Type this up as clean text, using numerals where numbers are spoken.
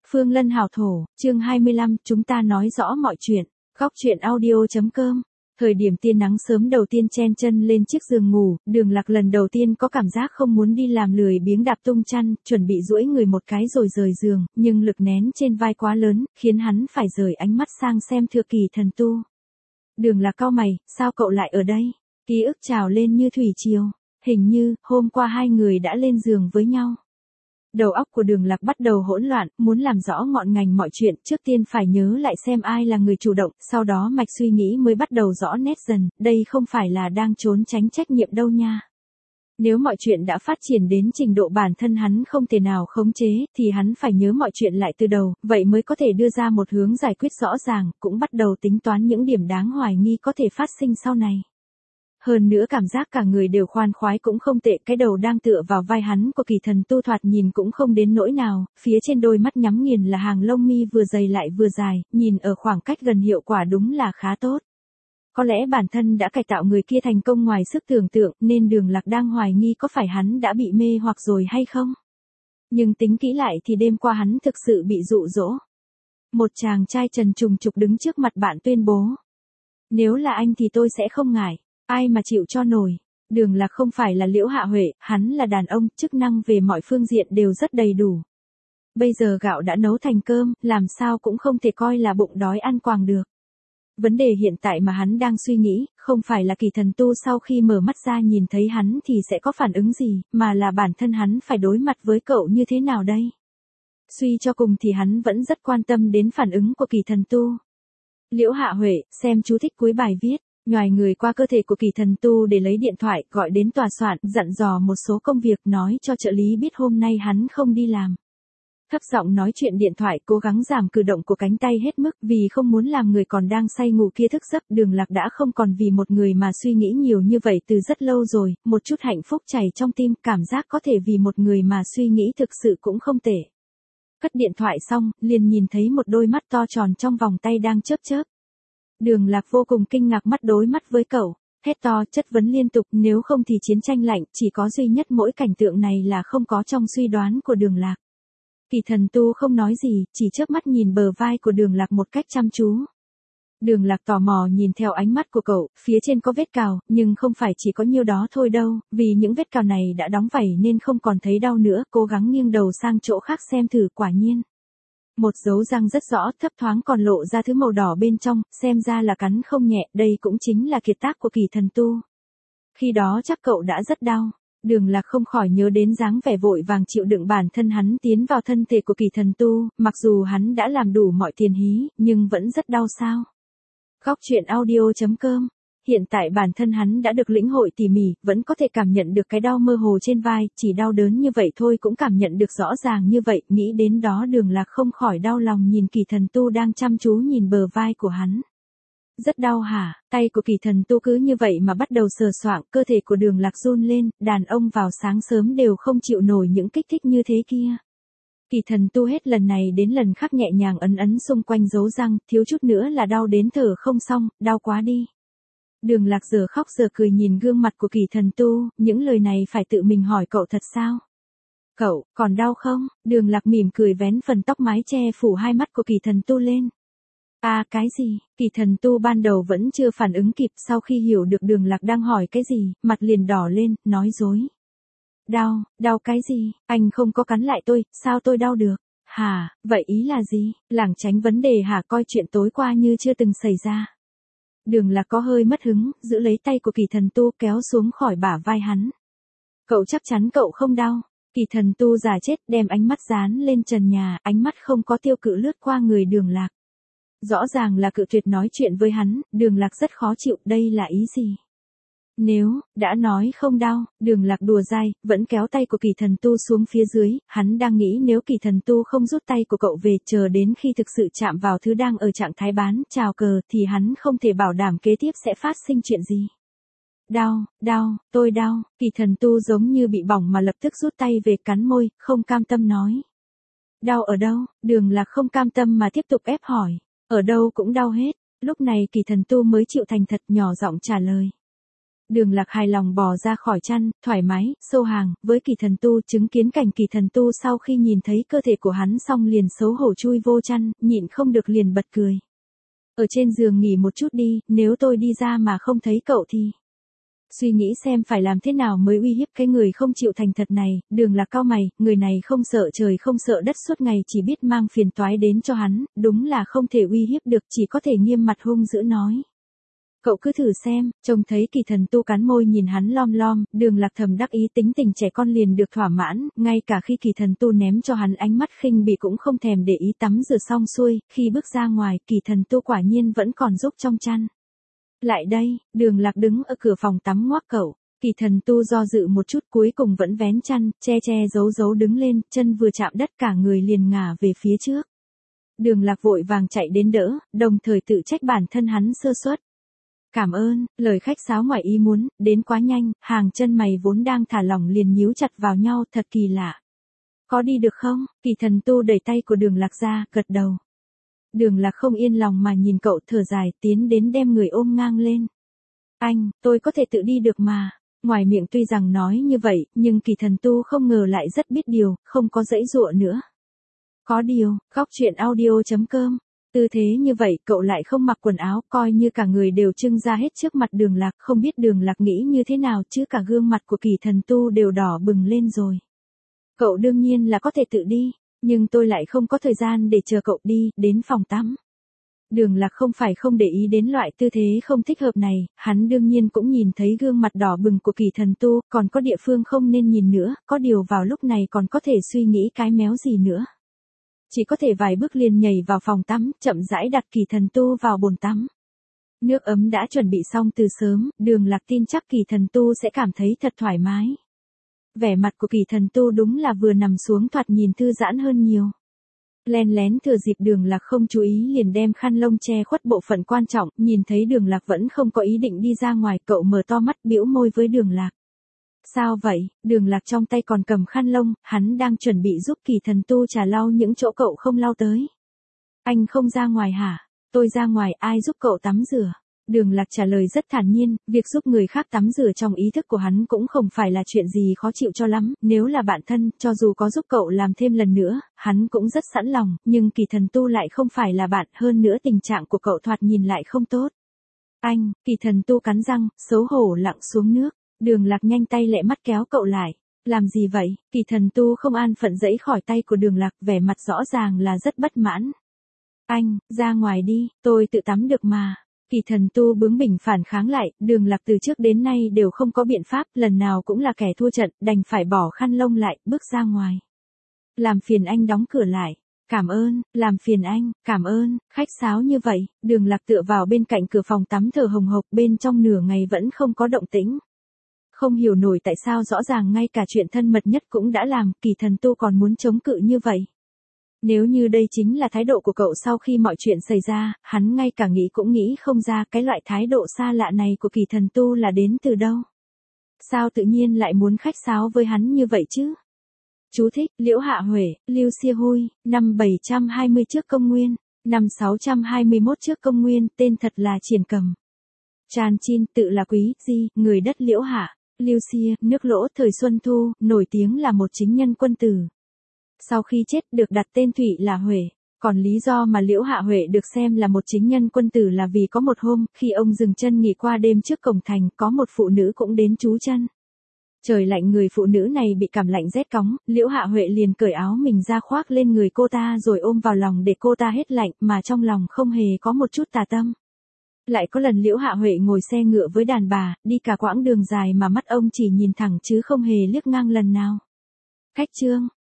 Phương Lân hảo thổ, chương 25, chúng ta nói rõ mọi chuyện. Góc truyện audio.com. Thời điểm tia nắng sớm đầu tiên chen chân lên chiếc giường ngủ, Đường Lạc lần đầu tiên có cảm giác không muốn đi làm, lười biếng đạp tung chăn, chuẩn bị duỗi người một cái rồi rời giường, nhưng lực nén trên vai quá lớn, khiến hắn phải rời ánh mắt sang xem Thừa Kỳ Thần Tu. Đường Lạc cau mày, sao cậu lại ở đây? Ký ức trào lên như thủy triều, hình như hôm qua hai người đã lên giường với nhau. Đầu óc của Đường Lạc bắt đầu hỗn loạn, muốn làm rõ ngọn ngành mọi chuyện, trước tiên phải nhớ lại xem ai là người chủ động, sau đó mạch suy nghĩ mới bắt đầu rõ nét dần, đây không phải là đang trốn tránh trách nhiệm đâu nha. Nếu mọi chuyện đã phát triển đến trình độ bản thân hắn không thể nào khống chế, thì hắn phải nhớ mọi chuyện lại từ đầu, vậy mới có thể đưa ra một hướng giải quyết rõ ràng, cũng bắt đầu tính toán những điểm đáng hoài nghi có thể phát sinh sau này. Hơn nữa cảm giác cả người đều khoan khoái cũng không tệ, cái đầu đang tựa vào vai hắn của Kỳ Thần Tu thoạt nhìn cũng không đến nỗi nào, phía trên đôi mắt nhắm nghiền là hàng lông mi vừa dày lại vừa dài, nhìn ở khoảng cách gần hiệu quả đúng là khá tốt. Có lẽ bản thân đã cải tạo người kia thành công ngoài sức tưởng tượng, nên Đường Lạc đang hoài nghi có phải hắn đã bị mê hoặc rồi hay không. Nhưng tính kỹ lại thì đêm qua hắn thực sự bị dụ dỗ. Một chàng trai trần trùng trục đứng trước mặt bạn tuyên bố: nếu là anh thì tôi sẽ không ngại. Ai mà chịu cho nổi. Đường Lạc không phải là Liễu Hạ Huệ, hắn là đàn ông, chức năng về mọi phương diện đều rất đầy đủ. Bây giờ gạo đã nấu thành cơm, làm sao cũng không thể coi là bụng đói ăn quàng được. Vấn đề hiện tại mà hắn đang suy nghĩ, không phải là Kỳ Thần Tu sau khi mở mắt ra nhìn thấy hắn thì sẽ có phản ứng gì, mà là bản thân hắn phải đối mặt với cậu như thế nào đây. Suy cho cùng thì hắn vẫn rất quan tâm đến phản ứng của Kỳ Thần Tu. Liễu Hạ Huệ, xem chú thích cuối bài viết. Nhoài người qua cơ thể của Kỳ Thần Tu để lấy điện thoại, gọi đến tòa soạn, dặn dò một số công việc, nói cho trợ lý biết hôm nay hắn không đi làm. Thấp giọng nói chuyện điện thoại, cố gắng giảm cử động của cánh tay hết mức, vì không muốn làm người còn đang say ngủ kia thức giấc. Đường Lạc đã không còn vì một người mà suy nghĩ nhiều như vậy từ rất lâu rồi, một chút hạnh phúc chảy trong tim, cảm giác có thể vì một người mà suy nghĩ thực sự cũng không tệ. Cất điện thoại xong, liền nhìn thấy một đôi mắt to tròn trong vòng tay đang chớp chớp. Đường Lạc vô cùng kinh ngạc, mắt đối mắt với cậu, hét to, chất vấn liên tục, nếu không thì chiến tranh lạnh, chỉ có duy nhất mỗi cảnh tượng này là không có trong suy đoán của Đường Lạc. Kỳ Thần Tu không nói gì, chỉ chớp mắt nhìn bờ vai của Đường Lạc một cách chăm chú. Đường Lạc tò mò nhìn theo ánh mắt của cậu, phía trên có vết cào, nhưng không phải chỉ có nhiêu đó thôi đâu, vì những vết cào này đã đóng vảy nên không còn thấy đau nữa, cố gắng nghiêng đầu sang chỗ khác xem thử, quả nhiên. Một dấu răng rất rõ, thấp thoáng còn lộ ra thứ màu đỏ bên trong, xem ra là cắn không nhẹ, đây cũng chính là kiệt tác của Kỳ Thần Tu. Khi đó chắc cậu đã rất đau. Đường Lạc không khỏi nhớ đến dáng vẻ vội vàng chịu đựng bản thân hắn tiến vào thân thể của Kỳ Thần Tu, mặc dù hắn đã làm đủ mọi tiền hí, nhưng vẫn rất đau sao. Góc truyện audio.com. Hiện tại bản thân hắn đã được lĩnh hội tỉ mỉ, vẫn có thể cảm nhận được cái đau mơ hồ trên vai, chỉ đau đớn như vậy thôi cũng cảm nhận được rõ ràng như vậy, nghĩ đến đó Đường Lạc không khỏi đau lòng nhìn Kỳ Thần Tu đang chăm chú nhìn bờ vai của hắn. Rất đau hả? Tay của Kỳ Thần Tu cứ như vậy mà bắt đầu sờ soạng, cơ thể của Đường Lạc run lên, đàn ông vào sáng sớm đều không chịu nổi những kích thích như thế kia. Kỳ Thần Tu hết lần này đến lần khác nhẹ nhàng ấn ấn xung quanh dấu răng, thiếu chút nữa là đau đến thở không xong, đau quá đi. Đường Lạc giờ khóc giờ cười nhìn gương mặt của Kỳ Thần Tu, những lời này phải tự mình hỏi cậu thật sao? Cậu, còn đau không? Đường Lạc mỉm cười vén phần tóc mái che phủ hai mắt của Kỳ Thần Tu lên. À cái gì? Kỳ Thần Tu ban đầu vẫn chưa phản ứng kịp, sau khi hiểu được Đường Lạc đang hỏi cái gì, mặt liền đỏ lên, nói dối. Đau cái gì? Anh không có cắn lại tôi, sao tôi đau được? Hả, vậy ý là gì? Lảng tránh vấn đề hả, coi chuyện tối qua như chưa từng xảy ra. Đường Lạc có hơi mất hứng, giữ lấy tay của Kỳ Thần Tu kéo xuống khỏi bả vai hắn. Cậu chắc chắn cậu không đau. Kỳ Thần Tu già chết đem ánh mắt dán lên trần nhà, ánh mắt không có tiêu cự lướt qua người Đường Lạc. Rõ ràng là cự tuyệt nói chuyện với hắn, Đường Lạc rất khó chịu, đây là ý gì? Nếu, đã nói không đau, Đường Lạc đùa dai, vẫn kéo tay của Kỳ Thần Tu xuống phía dưới, hắn đang nghĩ nếu Kỳ Thần Tu không rút tay của cậu về, chờ đến khi thực sự chạm vào thứ đang ở trạng thái bán, chào cờ, thì hắn không thể bảo đảm kế tiếp sẽ phát sinh chuyện gì. Tôi đau, Kỳ Thần Tu giống như bị bỏng mà lập tức rút tay về, cắn môi, không cam tâm nói. Đau ở đâu? Đường Lạc không cam tâm mà tiếp tục ép hỏi. Ở đâu cũng đau hết, lúc này Kỳ Thần Tu mới chịu thành thật nhỏ giọng trả lời. Đường Lạc hài lòng bò ra khỏi chăn, thoải mái, xô hàng, với Kỳ Thần Tu, chứng kiến cảnh Kỳ Thần Tu sau khi nhìn thấy cơ thể của hắn xong liền xấu hổ chui vô chăn, nhịn không được liền bật cười. Ở trên giường nghỉ một chút đi, nếu tôi đi ra mà không thấy cậu thì... Suy nghĩ xem phải làm thế nào mới uy hiếp cái người không chịu thành thật này, Đường Lạc cau mày, người này không sợ trời không sợ đất suốt ngày chỉ biết mang phiền toái đến cho hắn, đúng là không thể uy hiếp được, chỉ có thể nghiêm mặt hung dữ nói. Cậu cứ thử xem, trông thấy Kỳ Thần Tu cắn môi nhìn hắn lom lom, Đường Lạc thầm đắc ý tính tình trẻ con liền được thỏa mãn, ngay cả khi Kỳ Thần Tu ném cho hắn ánh mắt khinh bỉ cũng không thèm để ý. Tắm rửa xong xuôi, khi bước ra ngoài, Kỳ Thần Tu quả nhiên vẫn còn rúc trong chăn. Lại đây, Đường Lạc đứng ở cửa phòng tắm ngoác cậu. Kỳ Thần Tu do dự một chút cuối cùng vẫn vén chăn, che giấu giấu đứng lên, chân vừa chạm đất cả người liền ngả về phía trước. Đường Lạc vội vàng chạy đến đỡ, đồng thời tự trách bản thân hắn sơ suất. Cảm ơn, lời khách sáo ngoài ý muốn, đến quá nhanh, hàng chân mày vốn đang thả lỏng liền nhíu chặt vào nhau, thật kỳ lạ. Có đi được không? Kỳ Thần Tu đẩy tay của Đường Lạc ra, gật đầu. Đường Lạc không yên lòng mà nhìn cậu thở dài, tiến đến đem người ôm ngang lên. Anh, tôi có thể tự đi được mà. Ngoài miệng tuy rằng nói như vậy, nhưng Kỳ Thần Tu không ngờ lại rất biết điều, không có giãy giụa nữa. Có điều, góc chuyện audio.com. Tư thế như vậy cậu lại không mặc quần áo, coi như cả người đều trưng ra hết trước mặt Đường Lạc, không biết Đường Lạc nghĩ như thế nào chứ cả gương mặt của Kỳ Thần Tu đều đỏ bừng lên rồi. Cậu đương nhiên là có thể tự đi, nhưng tôi lại không có thời gian để chờ cậu đi, đến phòng tắm. Đường Lạc không phải không để ý đến loại tư thế không thích hợp này, hắn đương nhiên cũng nhìn thấy gương mặt đỏ bừng của Kỳ Thần Tu, còn có địa phương không nên nhìn nữa, có điều vào lúc này còn có thể suy nghĩ cái méo gì nữa. Chỉ có thể vài bước liền nhảy vào phòng tắm, chậm rãi đặt Kỳ Thần Tu vào bồn tắm. Nước ấm đã chuẩn bị xong từ sớm, Đường Lạc tin chắc Kỳ Thần Tu sẽ cảm thấy thật thoải mái. Vẻ mặt của Kỳ Thần Tu đúng là vừa nằm xuống thoạt nhìn thư giãn hơn nhiều. Len lén thừa dịp Đường Lạc không chú ý liền đem khăn lông che khuất bộ phận quan trọng, nhìn thấy Đường Lạc vẫn không có ý định đi ra ngoài, cậu mở to mắt bĩu môi với Đường Lạc. Sao vậy? Đường Lạc trong tay còn cầm khăn lông, hắn đang chuẩn bị giúp Kỳ Thần Tu trà lau những chỗ cậu không lau tới. Anh không ra ngoài hả? Tôi ra ngoài, ai giúp cậu tắm rửa? Đường Lạc trả lời rất thản nhiên, việc giúp người khác tắm rửa trong ý thức của hắn cũng không phải là chuyện gì khó chịu cho lắm, nếu là bạn thân, cho dù có giúp cậu làm thêm lần nữa, hắn cũng rất sẵn lòng, nhưng Kỳ Thần Tu lại không phải là bạn, hơn nữa tình trạng của cậu thoạt nhìn lại không tốt. Anh, Kỳ Thần Tu cắn răng, xấu hổ lặn xuống nước. Đường Lạc nhanh tay lẹ mắt kéo cậu lại. Làm gì vậy? Kỳ Thần Tu không an phận giãy khỏi tay của Đường Lạc, vẻ mặt rõ ràng là rất bất mãn. Anh, ra ngoài đi, tôi tự tắm được mà. Kỳ Thần Tu bướng bỉnh phản kháng lại, Đường Lạc từ trước đến nay đều không có biện pháp, lần nào cũng là kẻ thua trận, đành phải bỏ khăn lông lại, bước ra ngoài. Làm phiền anh đóng cửa lại. Cảm ơn, làm phiền anh, cảm ơn, khách sáo như vậy. Đường Lạc tựa vào bên cạnh cửa phòng tắm thở hồng hộc, bên trong nửa ngày vẫn không có động tĩnh. Không hiểu nổi tại sao rõ ràng ngay cả chuyện thân mật nhất cũng đã làm, Kỳ Thần Tu còn muốn chống cự như vậy. Nếu như đây chính là thái độ của cậu sau khi mọi chuyện xảy ra, hắn ngay cả nghĩ cũng nghĩ không ra cái loại thái độ xa lạ này của Kỳ Thần Tu là đến từ đâu. Sao tự nhiên lại muốn khách sáo với hắn như vậy chứ? Chú thích, Liễu Hạ Huệ, Lưu Xia Hui, năm 720 trước công nguyên, năm 621 trước công nguyên, tên thật là Triển Cầm. Tràn Chin, tự là Quý Di, người đất Liễu Hạ. Lưu Xia, nước Lỗ thời Xuân Thu, nổi tiếng là một chính nhân quân tử. Sau khi chết được đặt tên Thụy là Huệ. Còn lý do mà Liễu Hạ Huệ được xem là một chính nhân quân tử là vì có một hôm, khi ông dừng chân nghỉ qua đêm trước cổng thành, có một phụ nữ cũng đến trú chân. Trời lạnh, người phụ nữ này bị cảm lạnh rét cóng, Liễu Hạ Huệ liền cởi áo mình ra khoác lên người cô ta rồi ôm vào lòng để cô ta hết lạnh, mà trong lòng không hề có một chút tà tâm. Lại có lần Liễu Hạ Huệ ngồi xe ngựa với đàn bà, đi cả quãng đường dài mà mắt ông chỉ nhìn thẳng chứ không hề liếc ngang lần nào. Khách chương.